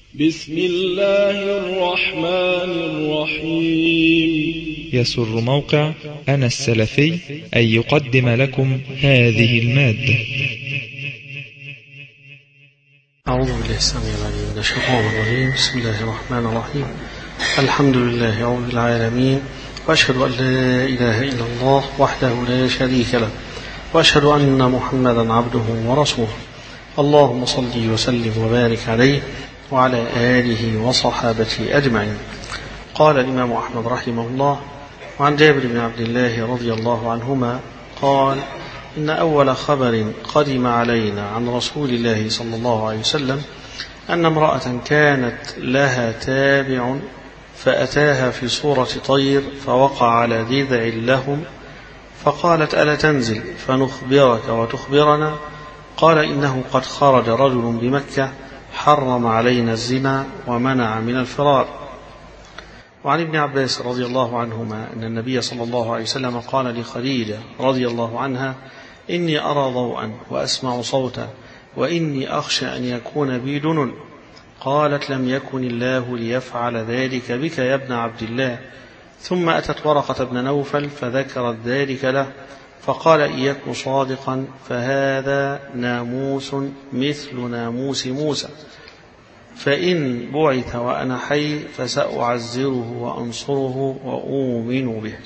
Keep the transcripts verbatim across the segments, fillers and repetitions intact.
بسم الله الرحمن الرحيم. يسر موقع أنا السلفي أن يقدم لكم هذه المادة. أعوذ بالله السميع العليم من الشيطان الرجيم. بسم الله الرحمن الرحيم. الحمد لله رب العالمين، وأشهد أن لا إله إلا الله وحده لا شريك له، وأشهد أن محمدا عبده ورسوله. اللهم صل وسلم وبارك عليه وعلى آله وصحابته أجمعين. قال الإمام أحمد رحمه الله: وعن جابر بن عبد الله رضي الله عنهما قال: إن أول خبر قدم علينا عن رسول الله صلى الله عليه وسلم أن امرأة كانت لها تابع فأتاها في صورة طير فوقع على جذع لهم، فقالت: ألا تنزل فنخبرك وتخبرنا؟ قال: إنه قد خرج رجل بمكة حرم علينا الزنا ومنع من الفرار. وعن ابن عباس رضي الله عنهما أن النبي صلى الله عليه وسلم قال لخديجة رضي الله عنها: إني أرى ضوءا وأسمع صوتا وإني أخشى أن يكون بي دنن. قالت: لم يكن الله ليفعل ذلك بك يا ابن عبد الله. ثم أتت ورقة بن نوفل فذكرت ذلك له، فقال: إن يكن صادقا فهذا ناموس مثل ناموس موسى، فإن بعث وأنا حي فسأعزره وأنصره وأؤمن به.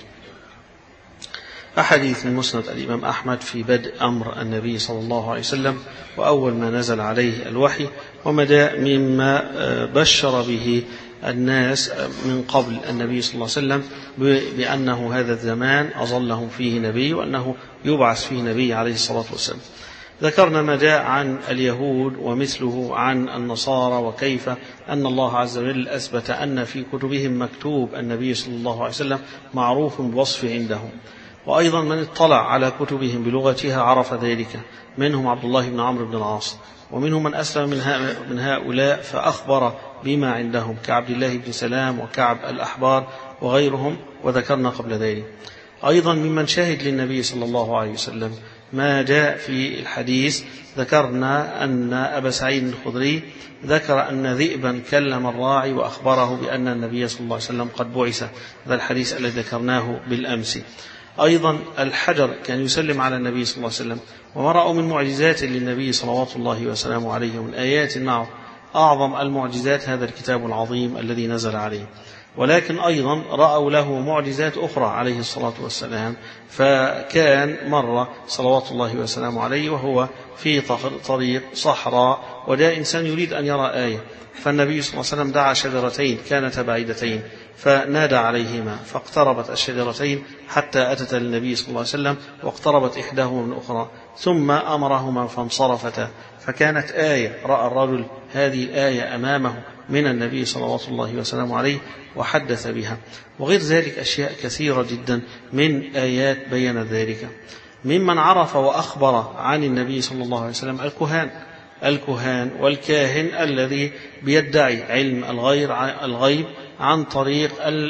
أحاديث من مسند الإمام أحمد في بدء أمر النبي صلى الله عليه وسلم وأول ما نزل عليه الوحي، ومدى مما بشر به الناس من قبل النبي صلى الله عليه وسلم بأنه هذا الزمان أظلهم فيه نبي وأنه يبعث فيه نبي عليه الصلاة والسلام. ذكرنا ما جاء عن اليهود ومثله عن النصارى، وكيف أن الله عز وجل أثبت أن في كتبهم مكتوب النبي صلى الله عليه وسلم معروف بوصف عندهم، وأيضا من اطلع على كتبهم بلغتها عرف ذلك، منهم عبد الله بن عمرو بن العاص، ومنهم من أسلم من هؤلاء فأخبر بما عندهم كعبد الله بن سلام وكعب الأحبار وغيرهم، وذكرنا قبل ذلك. أيضا ممن شهد للنبي صلى الله عليه وسلم ما جاء في الحديث، ذكرنا أن أبا سعيد الخدري ذكر أن ذئبا كلم الراعي وأخبره بأن النبي صلى الله عليه وسلم قد بعث، هذا الحديث الذي ذكرناه بالأمس. أيضا الحجر كان يسلم على النبي صلى الله عليه وسلم، وما رأوا من معجزات للنبي صلوات الله وسلامه عليه من آيات معه، أعظم المعجزات هذا الكتاب العظيم الذي نزل عليه. ولكن أيضا رأوا له معجزات أخرى عليه الصلاة والسلام، فكان مرة صلوات الله وسلامه عليه وهو في طريق صحراء وجاء إنسان يريد أن يرى آية، فالنبي صلى الله عليه وسلم دعا شجرتين كانتا بعيدتين فنادى عليهما، فاقتربت الشجرتين حتى أتت النبي صلى الله عليه وسلم، واقتربت إحداهما من الأخرى، ثم أمرهما فانصرفتا، فكانت آية رأى الرجل هذه الآية أمامه من النبي صلى الله وسلم عليه وحدث بها. وغير ذلك أشياء كثيرة جدا من آيات بين ذلك. ممن عرف وأخبر عن النبي صلى الله عليه وسلم الكهان الكهان والكاهن الذي بيدعي علم الغيب عن طريق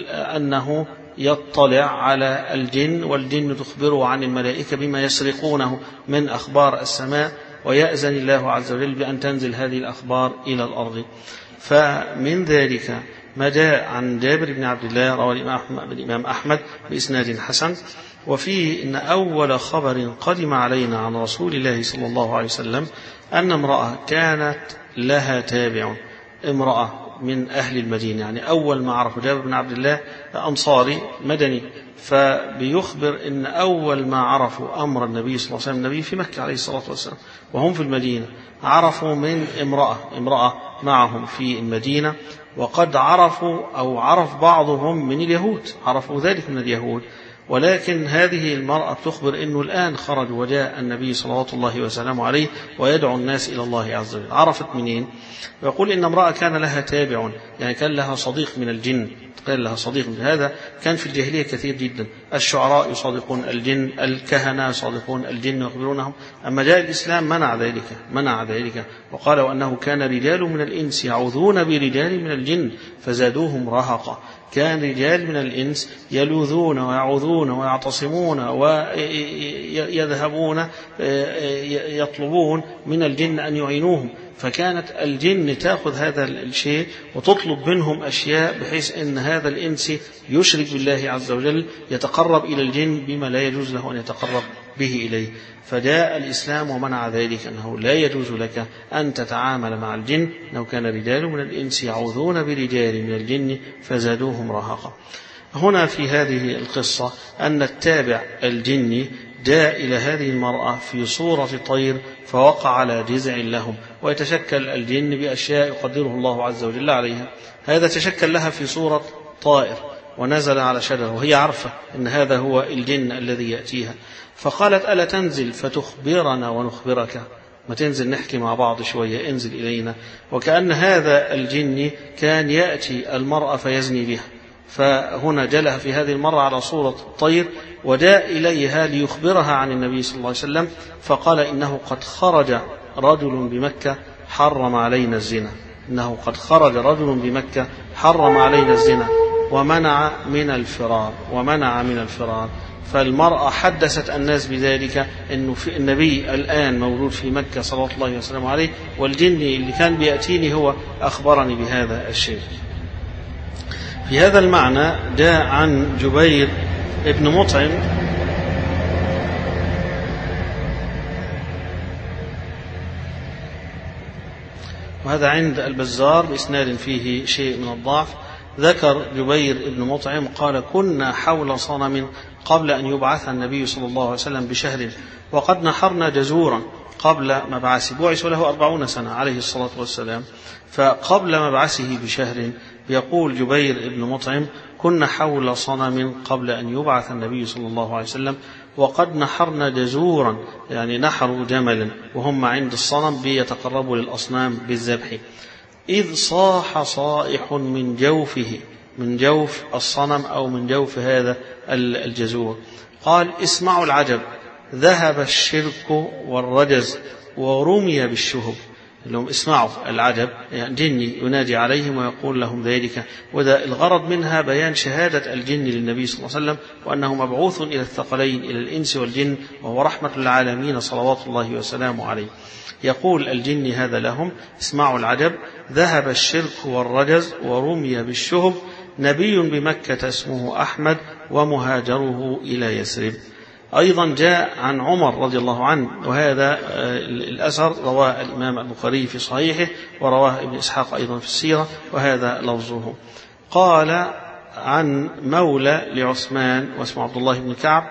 أنه يطلع على الجن، والجن تخبره عن الملائكة بما يسرقونه من أخبار السماء، ويأذن الله عز وجل بأن تنزل هذه الأخبار إلى الأرض. فمن ذلك ما جاء عن جابر بن عبد الله رواه الإمام أحمد بإسناد حسن، وفيه إن أول خبر قدم علينا عن رسول الله صلى الله عليه وسلم أن امرأة كانت لها تابع، امرأة من أهل المدينة، يعني أول ما عرفوا جابر بن عبد الله أنصاري مدني، فبيخبر إن أول ما عرفوا أمر النبي صلى الله عليه وسلم، النبي في مكة عليه الصلاة والسلام وهم في المدينة، عرفوا من امرأة امرأة معهم في المدينة، وقد عرفوا أو عرف بعضهم من اليهود، عرفوا ذلك من اليهود، ولكن هذه المرأة تخبر أنه الآن خرج وجاء النبي صلوات الله وسلامه عليه ويدعو الناس إلى الله عز وجل. عرفت منين؟ ويقول إن امرأة كان لها تابع، يعني كان لها صديق من الجن، قال لها صديق من هذا كان في الجاهلية كثير جدا، الشعراء يصادقون الجن، الكهنة يصادقون الجن ويخبرونهم، أما جاء الإسلام منع ذلك منع ذلك وقال وأنه كان رجال من الإنس يعوذون برجال من الجن فزادوهم رهقا. كان رجال من الإنس يلوذون ويعوذون ويعتصمون ويذهبون يطلبون من الجن أن يعينوهم، فكانت الجن تأخذ هذا الشيء وتطلب منهم أشياء بحيث أن هذا الإنس يشرك بالله عز وجل، يتقرب إلى الجن بما لا يجوز له أن يتقرب به إليه. فجاء الإسلام ومنع ذلك، أنه لا يجوز لك أن تتعامل مع الجن، أنه كان رجال من الإنس يعوذون برجال من الجن فزادوهم رهقا. هنا في هذه القصة أن التابع الجني جاء إلى هذه المرأة في صورة طير فوقع على جذع لهم، ويتشكل الجن بأشياء يقدره الله عز وجل عليها. هذا تشكل لها في صورة طائر ونزل على شجرة، وهي عارفة أن هذا هو الجن الذي يأتيها، فقالت ألا تنزل فتخبرنا ونخبرك، ما تنزل نحكي مع بعض شوية، انزل إلينا. وكأن هذا الجن كان يأتي المرأة فيزني بها، فهنا جلها في هذه المرة على صورة طير وجاء إليها ليخبرها عن النبي صلى الله عليه وسلم، فقال إنه قد خرج رجل بمكة حرم علينا الزنا، إنه قد خرج رجل بمكة حرم علينا الزنا ومنع من الفرار ومنع من الفرار. فالمرأة حدثت الناس بذلك، أنه في النبي الآن موجود في مكة صلى الله عليه وسلم عليه، والجن اللي كان بيأتيني هو أخبرني بهذا الشيء. في هذا المعنى جاء عن جبير ابن مطعم وهذا عند البزار بإسناد فيه شيء من الضعف. ذكر جبير ابن مطعم قال كنا حول صنم قبل أن يبعث النبي صلى الله عليه وسلم بشهر، وقد نحرنا جزورا قبل مبعثه، بعث له أربعون سنة عليه الصلاة والسلام، فقبل مبعثه بشهر. يقول جبير ابن مطعم كنا حول صنم قبل أن يبعث النبي صلى الله عليه وسلم، وقد نحرنا جزورا، يعني نحروا جملا وهم عند الصنم بيتقربوا للأصنام بالذبح، إذ صاح صائح من جوفه، من جوف الصنم أو من جوف هذا الجزور. قال اسمعوا العجب، ذهب الشرك والرجز ورمي بالشهب. لهم اسمعوا العجب، يعني جني ينادي عليهم ويقول لهم ذلك، وده الغرض منها بيان شهادة الجن للنبي صلى الله عليه وسلم، وأنه مبعوث إلى الثقلين إلى الإنس والجن، وهو رحمة للعالمين صلوات الله وسلامه عليه. يقول الجن هذا لهم اسمعوا العجب، ذهب الشرك والرجز ورمي بالشهب، نبي بمكة اسمه أحمد ومهاجره إلى يثرب. أيضا جاء عن عمر رضي الله عنه، وهذا الأثر رواه الإمام البخاري في صحيحه ورواه ابن إسحاق أيضا في السيرة، وهذا لفظه. قال عن مولى لعثمان واسمه عبد الله بن كعب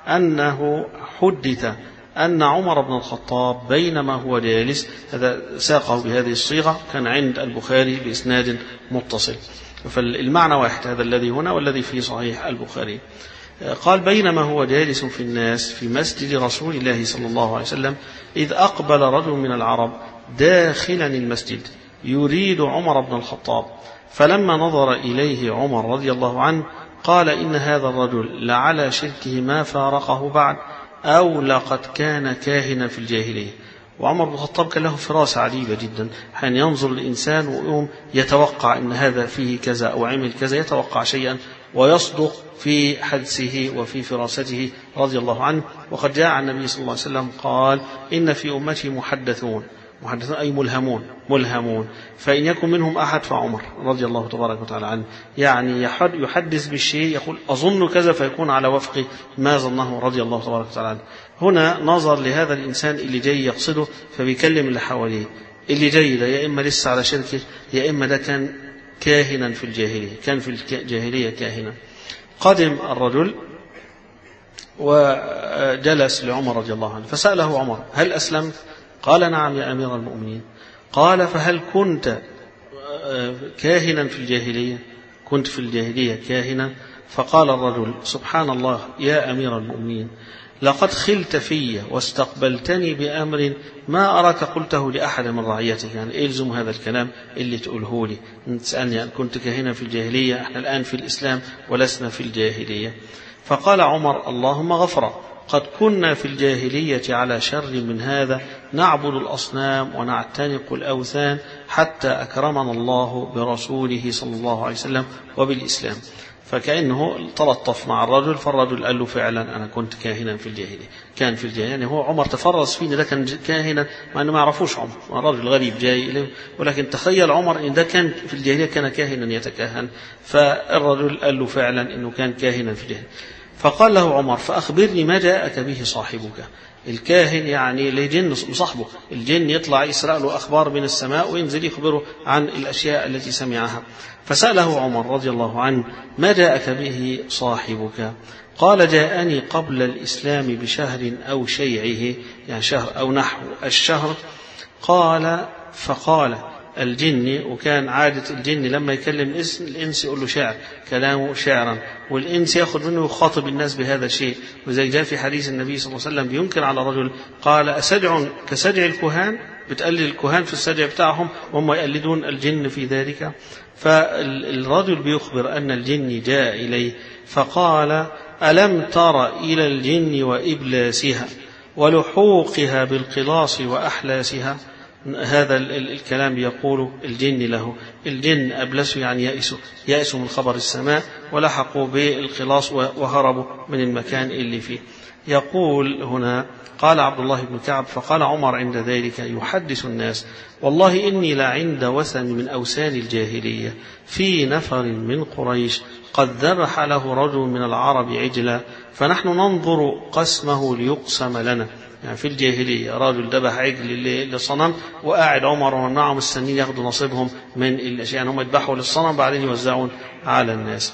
أنه حدث أن عمر بن الخطاب بينما هو جالس، هذا ساقه بهذه الصيغة، كان عند البخاري بإسناد متصل، فالمعنى واحد، هذا الذي هنا والذي في صحيح البخاري. قال بينما هو جالس في الناس في مسجد رسول الله صلى الله عليه وسلم، إذ أقبل رجل من العرب داخلا المسجد يريد عمر بن الخطاب، فلما نظر إليه عمر رضي الله عنه قال إن هذا الرجل لعلى شركه ما فارقه بعد، أو لقد كان كاهنا في الجاهلية. وعمر بن الخطاب كان له فراسة عجيبة جدا، حين ينظر الإنسان ويقوم يتوقع أن هذا فيه كذا أو عمل كذا، يتوقع شيئا ويصدق في حدسه وفي فراسته رضي الله عنه. وقد جاء عن النبي صلى الله عليه وسلم قال إن في أمتي محدثون، محدثون أي ملهمون ملهمون، فإن يكن منهم أحد فعمر رضي الله تبارك وتعالى عنه، يعني يحدث بالشيء يقول أظن كذا فيكون على وفق ما ظنه رضي الله تبارك وتعالى عنه. هنا نظر لهذا الإنسان اللي جاي يقصده فبيكلم اللي حواليه، اللي جاي ده يا إما لسه على شركه يا إما ده كان كاهنا في الجاهلية، كان في الجاهلية كاهنا. قدم الرجل وجلس لعمر رضي الله عنه، فسأله عمر هل أسلمت؟ قال نعم يا أمير المؤمنين. قال فهل كنت كاهنا في الجاهلية؟ كنت في الجاهلية كاهنا؟ فقال الرجل سبحان الله يا أمير المؤمنين، لقد خلت في واستقبلتني بأمر ما أراك قلته لأحد من رعيتك، يعني إلزم هذا الكلام اللي تقوله لي، تسألني أن كنت كاهنا في الجاهلية، احنا الآن في الإسلام ولسنا في الجاهلية. فقال عمر اللهم غفرا، قد كنا في الجاهلية على شر من هذا، نعبد الأصنام ونعتنق الأوثان حتى أكرمنا الله برسوله صلى الله عليه وسلم وبالإسلام. فكأنه تلطف مع الرجل، فالرجل قال له فعلا أنا كنت كاهنا في الجاهلية، كان في الجاهلية. يعني هو عمر تفرس فيه إن ده كان كاهنا، مع أنه ما يعرفوش عمر، الرجل غريب جاي إليه، ولكن تخيل عمر إن ده كان في الجاهلية كان كاهنا يتكهن، فالرجل قال له فعلا إنه كان كاهنا في الجاهلية. فقال له عمر فأخبرني ما جاءك به صاحبك. الكاهن يعني لجن مصاحبه، الجن يطلع يسرق له أخبار من السماء وينزل يخبره عن الأشياء التي سمعها. فسأله عمر رضي الله عنه ما جاءك به صاحبك؟ قال جاءني قبل الإسلام بشهر أو شيعه، يعني شهر أو نحو الشهر. قال فقال الجن، وكان عادة الجن لما يكلم الإنس يقول له شعر، كلامه شعرا، والإنس يأخذ منه يخاطب الناس بهذا الشيء. وزي جاء في حديث النبي صلى الله عليه وسلم بينكر على رجل قال أسجع كسجع الكهان، بتقلد الكهان في السجع بتاعهم وهم يقلدون الجن في ذلك. فالرجل بيخبر أن الجن جاء إليه فقال ألم تر إلى الجن وإبلاسها ولحوقها بالقلاص وأحلاسها؟ هذا الكلام يقول الجن له، الجن أبلسوا يعني يأسوا يأسوا من خبر السماء ولحقوا بالقلاص وهربوا من المكان اللي فيه. يقول هنا قال عبد الله بن كعب فقال عمر عند ذلك يحدث الناس والله إني لعند وثن من أوثان الجاهلية في نفر من قريش قد ذبح له رجل من العرب عجلا فنحن ننظر قسمه ليقسم لنا. يعني في الجاهلية راجل ذبح عجل للصنم وقاعد عمر ومعهم السنين ياخذوا نصيبهم من الأشياء، يعني هم يذبحوا للصنم بعدين يوزعون على الناس.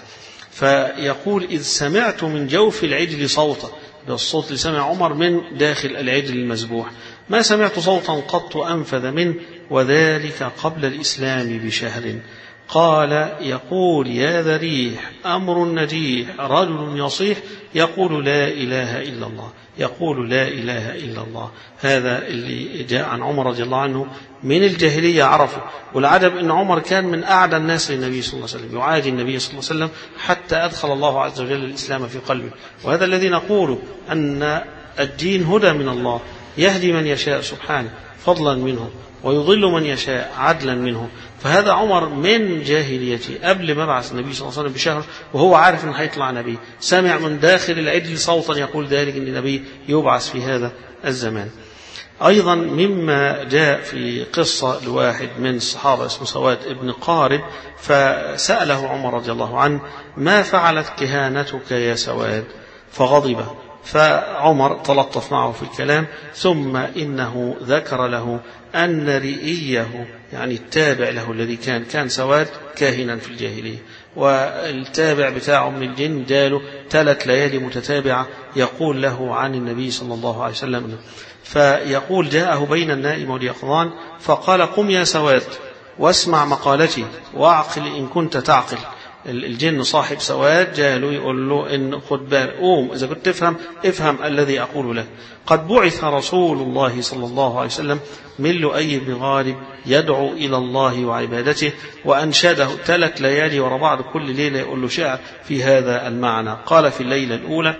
فيقول إذ سمعت من جوف العجل صوتا، بالصوت اللي سمع عمر من داخل العجل المذبوح، ما سمعت صوتا قط أنفذ منه وذلك قبل الإسلام بشهر. قال يقول يا ذا ريح أمر نجيح رجل يصيح يقول لا إله إلا الله، يقول لا إله إلا الله. هذا اللي جاء عن عمر رضي الله عنه من الجاهلية عرفه. والعجب أن عمر كان من أعدى الناس للنبي صلى الله عليه وسلم، يعادي النبي صلى الله عليه وسلم حتى أدخل الله عز وجل الإسلام في قلبه. وهذا الذي نقول أن الدين هدى من الله، يهدي من يشاء سبحانه فضلا منه ويضل من يشاء عدلا منه. فهذا عمر من جاهليته قبل ما بعث النبي صلى الله عليه وسلم بشهر وهو عارف أنه هيطلع نبي، سمع من داخل العجل صوتا يقول ذلك أن النبي يبعث في هذا الزمان. أيضا مما جاء في قصة لواحد من الصحابة اسمه سواد ابن قارب، فسأله عمر رضي الله عنه ما فعلت كهانتك يا سواد؟ فغضب، فعمر تلطف معه في الكلام، ثم إنه ذكر له أن رئيه يعني التابع له الذي كان كان سواد كاهنا في الجاهلية، والتابع بتاعه من الجن جاله ثلاث ليالي متتابعة يقول له عن النبي صلى الله عليه وسلم. فيقول جاءه بين النائم واليقظان فقال قم يا سواد واسمع مقالتي واعقل إن كنت تعقل. الجن صاحب سواد جاله يقول له إن خد بال قوم إذا كنت تفهم افهم الذي أقول له. قد بعث رسول الله صلى الله عليه وسلم من لؤي بن غالب يدعو إلى الله وعبادته، وأنشده ثلاث ليالي ورا بعض كل ليلة يقول له شعر في هذا المعنى. قال في الليلة الأولى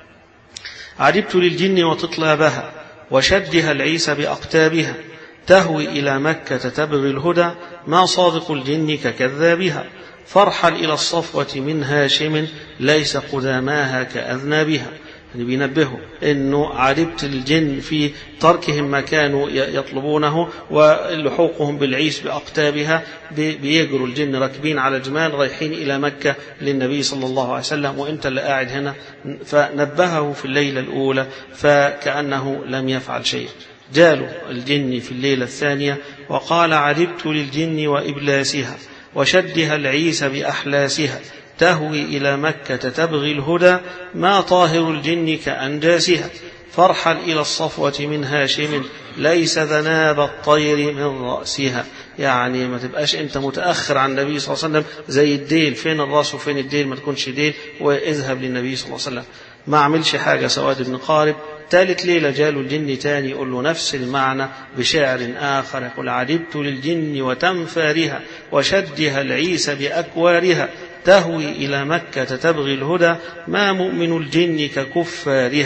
عجبت للجن وتطلابها وشدها العيسى بأقتابها تهوي إلى مكة تبغي الهدى ما صادق الجن ككذابها فارحل إلى الصفوة من هاشم ليس قداماها كأذنابها. يعني بينبهوا أنه عجبت الجن في تركهم ما كانوا يطلبونه ولحوقهم بالعيس بأقتابها، بيجروا الجن راكبين على جمال رايحين إلى مكة للنبي صلى الله عليه وسلم وأنت اللي قاعد هنا. فنبهه في الليلة الأولى فكأنه لم يفعل شيء. جاله الجن في الليلة الثانية وقال عجبت للجن وإبلاسها وشدها العيس بأحلاسها تهوي إلى مكة تبغي الهدى ما طاهر الجن كأنجاسها فارحل إلى الصفوة من هاشم ليس ذناب الطير من رأسها. يعني ما تبقاش أنت متأخر عن النبي صلى الله عليه وسلم زي الديل، فين الرأس وفين الديل، ما تكونش ديل واذهب للنبي صلى الله عليه وسلم. ما عملش حاجة سواد بن قارب. ثالث ليلة جاله الجن تاني يقول له نفس المعنى بشعر آخر يقول عجبت للجن وتنفارها وشدها العيس بأكوارها تهوي إلى مكة تبغي الهدى ما مؤمن الجن ككفارها.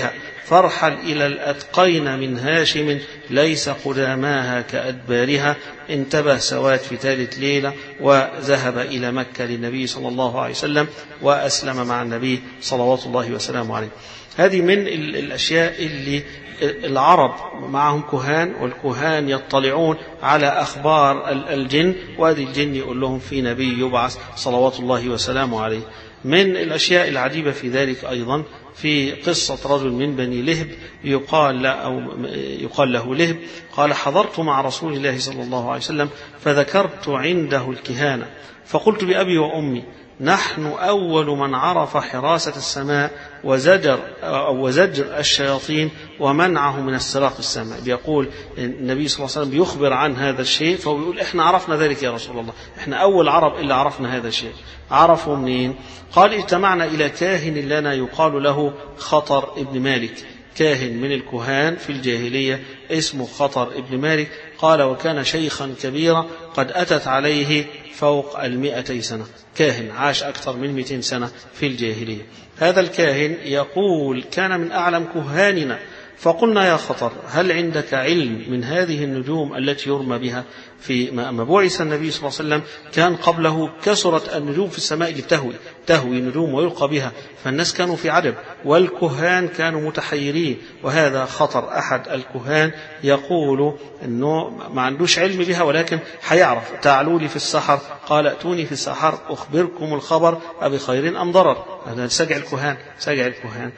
فارحل إلى الأتقين من هاشم ليس قداماها كأدبارها. انتبه سواد في ثالث ليلة وذهب إلى مكة للنبي صلى الله عليه وسلم وأسلم مع النبي صلوات الله وسلامه عليه. هذه من الأشياء اللي العرب معهم كهان، والكهان يطلعون على أخبار الجن، وهذه الجن يقول لهم في نبي يبعث صلوات الله وسلامه عليه. من الأشياء العجيبة في ذلك أيضا في قصة رجل من بني لهب يقال له, أو يقال له لهب، قال حضرت مع رسول الله صلى الله عليه وسلم فذكرت عنده الكهانة فقلت بأبي وأمي نحن أول من عرف حراسة السماء وزجر أو وزجر الشياطين ومنعه من استراق السماء. بيقول النبي صلى الله عليه وسلم بيخبر عن هذا الشيء، فهو بيقول إحنا عرفنا ذلك يا رسول الله، إحنا أول عرب إلا عرفنا هذا الشيء. عرفوا منين؟ قال اجتمعنا إلى كاهن لنا يقال له خطر ابن مالك، كاهن من الكهان في الجاهلية اسمه خطر ابن مالك. قال وكان شيخا كبيرا قد أتت عليه فوق المئتي سنة، كاهن عاش أكثر من مئتين سنة في الجاهلية. هذا الكاهن يقول كان من أعلم كهاننا، فقلنا يا خطر هل عندك علم من هذه النجوم التي يرمى بها؟ في ما بعث النبي صلى الله عليه وسلم كان قبله كثرت النجوم في السماء اللي بتهوي تهوي نجوم ويلقى بها، فالناس كانوا في عجب والكهان كانوا متحيرين. وهذا خطر أحد الكهان يقول أنه ما عندوش علم بها ولكن حيعرف. تعالوا لي في السحر، قال ائتوني في السحر أخبركم الخبر أبي خير أم ضرر. هذا سجع الكهان سجع الكهان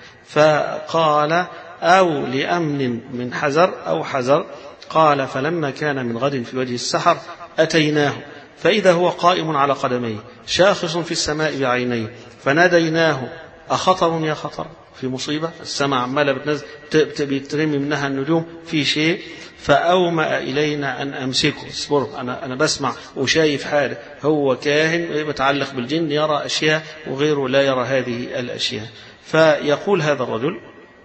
فقال أو لأمن من حذر أو حذر. قال فلما كان من غد في وجه السحر أتيناه فإذا هو قائم على قدميه شاخص في السماء بعينيه، فناديناه أخطر يا خطر، في مصيبة، السماء عمالة بتنزل بترمي منها النجوم في شيء. فأومأ إلينا أن أمسكه، اصبروا أنا أنا بسمع وشايف حاله، هو كاهن متعلق بالجن يرى أشياء وغيره لا يرى هذه الأشياء. فيقول هذا الرجل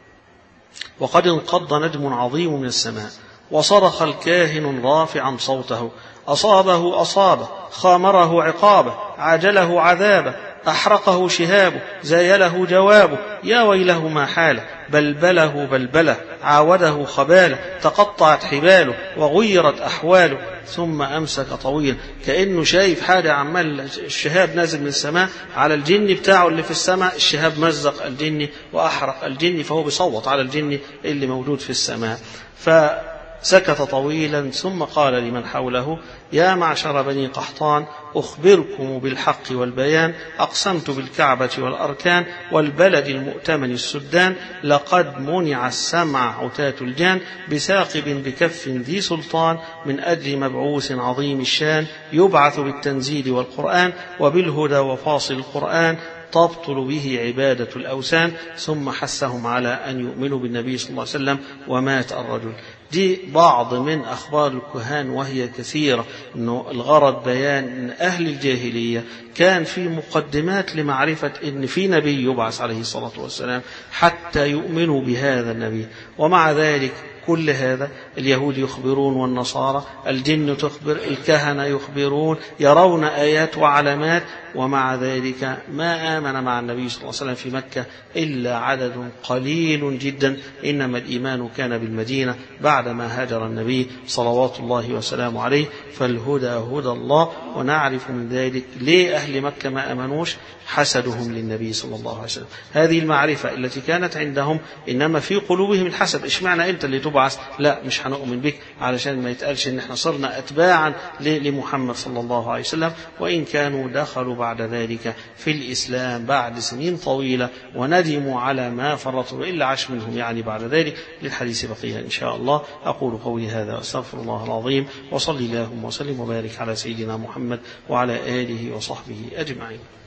وقد انقض نجم عظيم من السماء وصرخ الكاهن رافعا صوته أصابه أصابه خامره عقابه عاجله عذابه أحرقه شهابه زايله جوابه يا ويله ما حاله بلبله بلبله عاوده خباله تقطعت حباله وغيرت أحواله. ثم أمسك طويلا، كأنه شايف حاجة عمال الشهاب نازل من السماء على الجن بتاعه اللي في السماء، الشهاب مزق الجن وأحرق الجن، فهو بيصوت على الجن اللي موجود في السماء. فسكت طويلا ثم قال لمن حوله يا معشر بني قحطان أخبركم بالحق والبيان، أقسمت بالكعبة والأركان والبلد المؤتمن السدان، لقد منع السمع عتاة الجان بساقب بكف ذي سلطان، من أجل مبعوث عظيم الشان يبعث بالتنزيل والقرآن، وبالهدى وفاصل القرآن تبطل به عبادة الأوثان. ثم حثهم على أن يؤمنوا بالنبي صلى الله عليه وسلم ومات الرجل. دي بعض من أخبار الكهان وهي كثيرة، أنه الغرض بيان أن أهل الجاهلية كان في مقدمات لمعرفة أن في نبي يبعث عليه الصلاة والسلام حتى يؤمنوا بهذا النبي. ومع ذلك كل هذا اليهود يخبرون والنصارى، الجن تخبر، الكهنة يخبرون، يرون آيات وعلامات، ومع ذلك ما آمن مع النبي صلى الله عليه وسلم في مكة إلا عدد قليل جدا. إنما الإيمان كان بالمدينة بعدما هاجر النبي صلوات الله وسلامه عليه. فالهدى هدى الله، ونعرف من ذلك ليه أهل مكة ما آمنوش؟ حسدهم للنبي صلى الله عليه وسلم. هذه المعرفة التي كانت عندهم إنما في قلوبهم الحسد، إشمعنى أنت اللي تبعث؟ لا مش هنؤمن بك، علشان ما يتقالش إن احنا صرنا أتباعا لمحمد صلى الله عليه وسلم. وإن كانوا دخلوا بعد ذلك في الإسلام بعد سنين طويلة وندموا على ما فرطوا، إلا عاش منهم يعني بعد ذلك. للحديث بقية إن شاء الله. أقول قولي هذا وأستغفر الله العظيم، وصلي اللهم وسلم وبارك على سيدنا محمد وعلى آله وصحبه أجمعين.